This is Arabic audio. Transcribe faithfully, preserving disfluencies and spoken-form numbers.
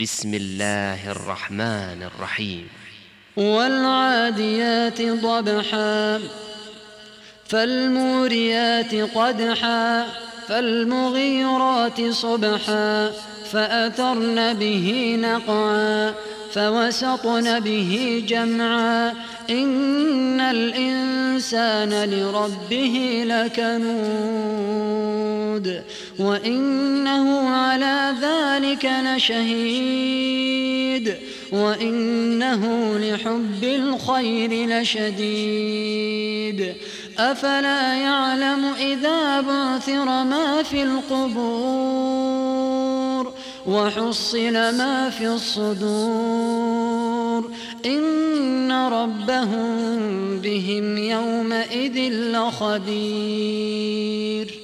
بسم الله الرحمن الرحيم. والعاديات ضبحا فالموريات قدحا فالمغيرات صبحا فأثرن به نقعا فوسطن به جمعا إن الإنسان لربه لكنود وإنه على ذلك لشهيد وإنه لحب الخير لشديد أفلا يعلم إذا بعثر ما في القبور وحصل ما في الصدور إن ربهم بهم يومئذ لخبير.